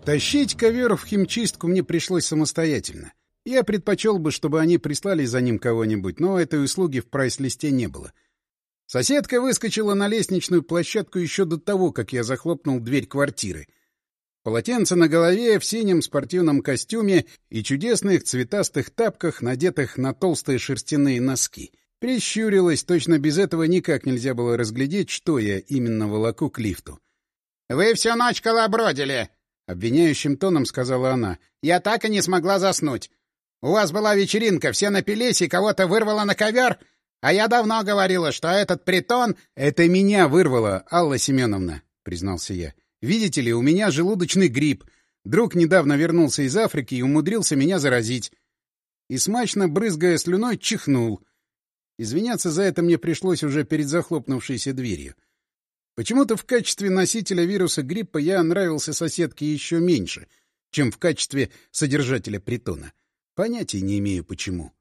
Тащить ковер в химчистку мне пришлось самостоятельно. Я предпочел бы, чтобы они прислали за ним кого-нибудь, но этой услуги в прайс-листе не было. Соседка выскочила на лестничную площадку еще до того, как я захлопнул дверь квартиры. Полотенце на голове, в синем спортивном костюме и чудесных цветастых тапках, надетых на толстые шерстяные носки. Прищурилась, точно без этого никак нельзя было разглядеть, что я именно волоку к лифту. — Вы всю ночь колобродили! — обвиняющим тоном сказала она. — Я так и не смогла заснуть. У вас была вечеринка, все напились и кого-то вырвало на ковер? А я давно говорила, что этот притон... — Это меня вырвало, Алла Семеновна, — признался я. — Видите ли, у меня желудочный грипп. Друг недавно вернулся из Африки и умудрился меня заразить. И, смачно брызгая слюной, чихнул. Извиняться за это мне пришлось уже перед захлопнувшейся дверью. Почему-то в качестве носителя вируса гриппа я нравился соседке еще меньше, чем в качестве содержателя притона. Понятия не имею, почему.